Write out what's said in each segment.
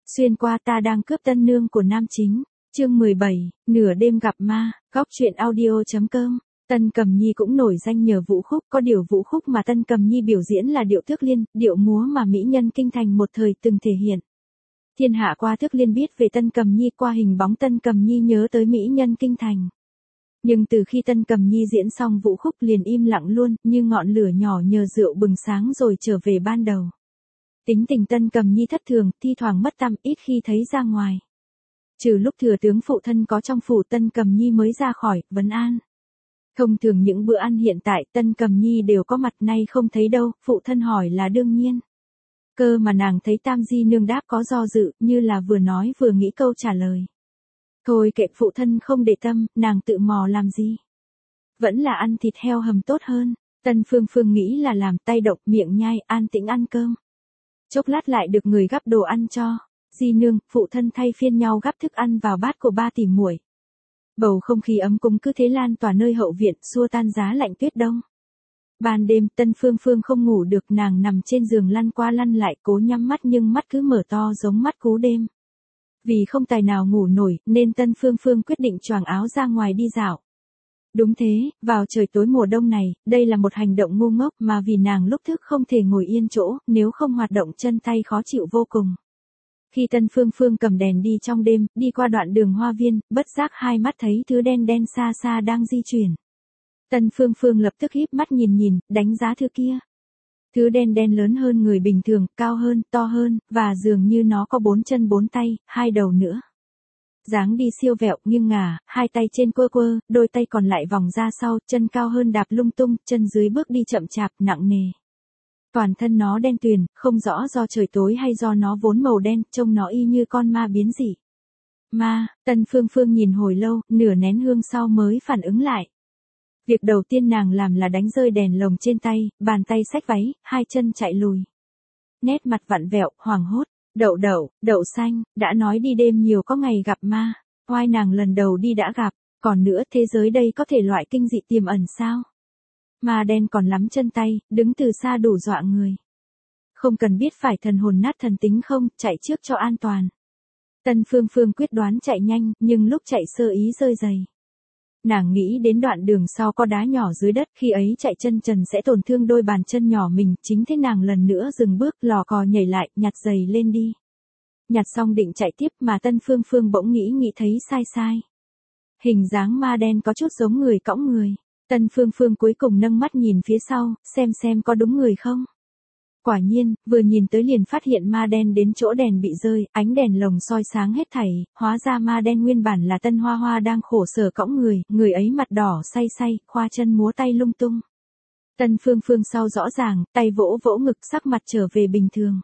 Xuyên qua ta đang cướp tân nương của nam chính. Chương 17, nửa đêm gặp ma, góc truyện audio.com. Tân Cầm Nhi cũng nổi danh nhờ vũ khúc, có điều vũ khúc mà Tân Cầm Nhi biểu diễn là điệu Thước Liên, điệu múa mà mỹ nhân kinh thành một thời từng thể hiện. Thiên hạ qua Thước Liên biết về Tân Cầm Nhi, qua hình bóng Tân Cầm Nhi nhớ tới mỹ nhân kinh thành. Nhưng từ khi Tân Cầm Nhi diễn xong vũ khúc liền im lặng luôn, như ngọn lửa nhỏ nhờ rượu bừng sáng rồi trở về ban đầu. Tính tình Tân Cầm Nhi thất thường, thi thoảng mất tăm, ít khi thấy ra ngoài. Trừ lúc thừa tướng phụ thân có trong phủ, Tân Cầm Nhi mới ra khỏi, vấn an. Thông thường những bữa ăn hiện tại Tân Cầm Nhi đều có mặt, nay không thấy đâu, phụ thân hỏi là đương nhiên. Cơ mà nàng thấy Tam Di Nương đáp có do dự, như là vừa nói vừa nghĩ câu trả lời. Thôi kệ, phụ thân không để tâm, nàng tự mò làm gì. Vẫn là ăn thịt heo hầm tốt hơn. Tân Phương Phương nghĩ là làm, tay động miệng nhai, an tĩnh ăn cơm. Chốc lát lại được người gắp đồ ăn cho. Di Nương, phụ thân thay phiên nhau gắp thức ăn vào bát của ba tỷ muội. Bầu không khí ấm cúng cứ thế lan tỏa nơi hậu viện, xua tan giá lạnh tuyết đông. Ban đêm Tân Phương Phương không ngủ được, nàng nằm trên giường lăn qua lăn lại, cố nhắm mắt nhưng mắt cứ mở to giống mắt cú đêm. Vì không tài nào ngủ nổi, nên Tân Phương Phương quyết định choàng áo ra ngoài đi dạo. Đúng thế, vào trời tối mùa đông này, đây là một hành động ngu ngốc mà vì nàng lúc thức không thể ngồi yên chỗ, nếu không hoạt động chân tay khó chịu vô cùng. Khi Tân Phương Phương cầm đèn đi trong đêm, đi qua đoạn đường hoa viên, bất giác hai mắt thấy thứ đen đen xa xa đang di chuyển. Tân Phương Phương lập tức híp mắt nhìn, đánh giá thứ kia. Thứ đen đen lớn hơn người bình thường, cao hơn, to hơn, và dường như nó có 4 chân 4 tay, 2 đầu nữa. Dáng đi siêu vẹo nghiêng ngả, hai tay trên quơ, đôi tay còn lại vòng ra sau, chân cao hơn đạp lung tung, chân dưới bước đi chậm chạp, nặng nề. Toàn thân nó đen tuyền, không rõ do trời tối hay do nó vốn màu đen, trông nó y như con ma biến dị. Ma, Tân Phương Phương nhìn hồi lâu, nửa nén hương sau mới phản ứng lại. Việc đầu tiên nàng làm là đánh rơi đèn lồng trên tay, bàn tay xách váy, hai chân chạy lùi. Nét mặt vặn vẹo, hoảng hốt, đậu xanh, đã nói đi đêm nhiều có ngày gặp ma, oai nàng lần đầu đi đã gặp, còn nữa thế giới đây có thể loại kinh dị tiềm ẩn sao? Ma đen còn lắm chân tay, đứng từ xa đủ dọa người. Không cần biết phải thần hồn nát thần tính không, chạy trước cho an toàn. Tân Phương Phương quyết đoán chạy nhanh, nhưng lúc chạy sơ ý rơi giày. Nàng nghĩ đến đoạn đường sau có đá nhỏ dưới đất, khi ấy chạy chân trần sẽ tổn thương đôi bàn chân nhỏ mình, chính thế nàng lần nữa dừng bước, lò cò nhảy lại, nhặt giày lên đi. Nhặt xong định chạy tiếp mà Tân Phương Phương bỗng nghĩ thấy sai. Hình dáng ma đen có chút giống người cõng người. Tân Phương Phương cuối cùng nâng mắt nhìn phía sau, xem có đúng người không. Quả nhiên, vừa nhìn tới liền phát hiện ma đen đến chỗ đèn bị rơi, ánh đèn lồng soi sáng hết thảy, hóa ra ma đen nguyên bản là Tân Hoa Hoa đang khổ sở cõng người ấy mặt đỏ say, khoa chân múa tay lung tung. Tân Phương Phương sau rõ ràng, tay vỗ ngực, sắc mặt trở về bình thường.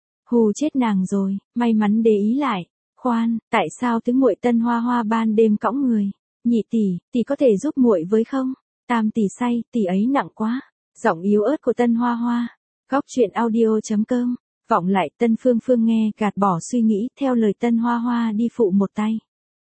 Hù chết nàng rồi, may mắn để ý lại. Khoan, tại sao tứ muội Tân Hoa Hoa ban đêm cõng người? Nhị tỷ có thể giúp muội với không? Tam tỷ say, tỷ ấy nặng quá. Giọng yếu ớt của Tân Hoa Hoa. Góc truyện audio.com. Vọng lại Tân Phương Phương nghe, gạt bỏ suy nghĩ, theo lời Tân Hoa Hoa đi phụ một tay.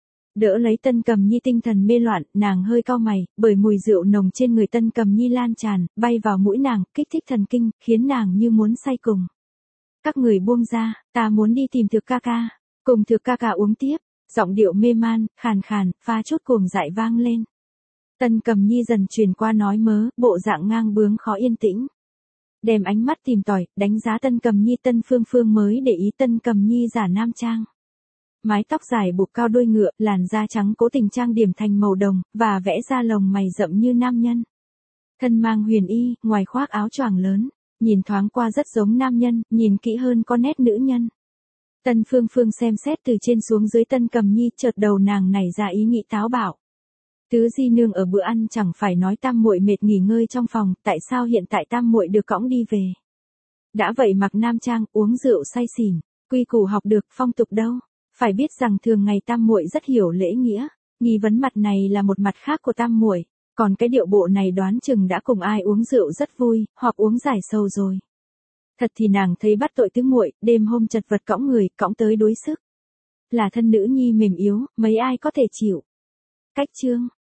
Đỡ lấy Tân Cầm Nhi tinh thần mê loạn, nàng hơi cau mày, bởi mùi rượu nồng trên người Tân Cầm Nhi lan tràn, bay vào mũi nàng, kích thích thần kinh, khiến nàng như muốn say cùng. Các người buông ra, ta muốn đi tìm Thược ca ca. Cùng Thược ca ca uống tiếp. Giọng điệu mê man, khàn, pha chút cuồng dại vang lên. Tân Cầm Nhi dần chuyển qua nói mớ, bộ dạng ngang bướng khó yên tĩnh. Đem ánh mắt tìm tòi, đánh giá Tân Cầm Nhi. Tân Phương Phương mới để ý Tân Cầm Nhi giả nam trang. Mái tóc dài buộc cao đuôi ngựa, làn da trắng cố tình trang điểm thành màu đồng, và vẽ ra lồng mày rậm như nam nhân. Thân mang huyền y, ngoài khoác áo choàng lớn, nhìn thoáng qua rất giống nam nhân, nhìn kỹ hơn có nét nữ nhân. Tân Phương Phương xem xét từ trên xuống dưới Tân Cầm Nhi, chợt đầu nàng nảy ra ý nghĩ táo bạo. Tứ Di Nương ở bữa ăn chẳng phải nói tam muội mệt nghỉ ngơi trong phòng, tại sao hiện tại tam muội được cõng đi về? Đã vậy mặc nam trang, uống rượu say xỉn, quy củ học được, phong tục đâu? Phải biết rằng thường ngày tam muội rất hiểu lễ nghĩa, nghi vấn mặt này là một mặt khác của tam muội, còn cái điệu bộ này đoán chừng đã cùng ai uống rượu rất vui, hoặc uống giải sầu rồi. Thật thì nàng thấy bắt tội tứ muội, đêm hôm chật vật cõng người, cõng tới đuối sức. Là thân nữ nhi mềm yếu, mấy ai có thể chịu. Cách chương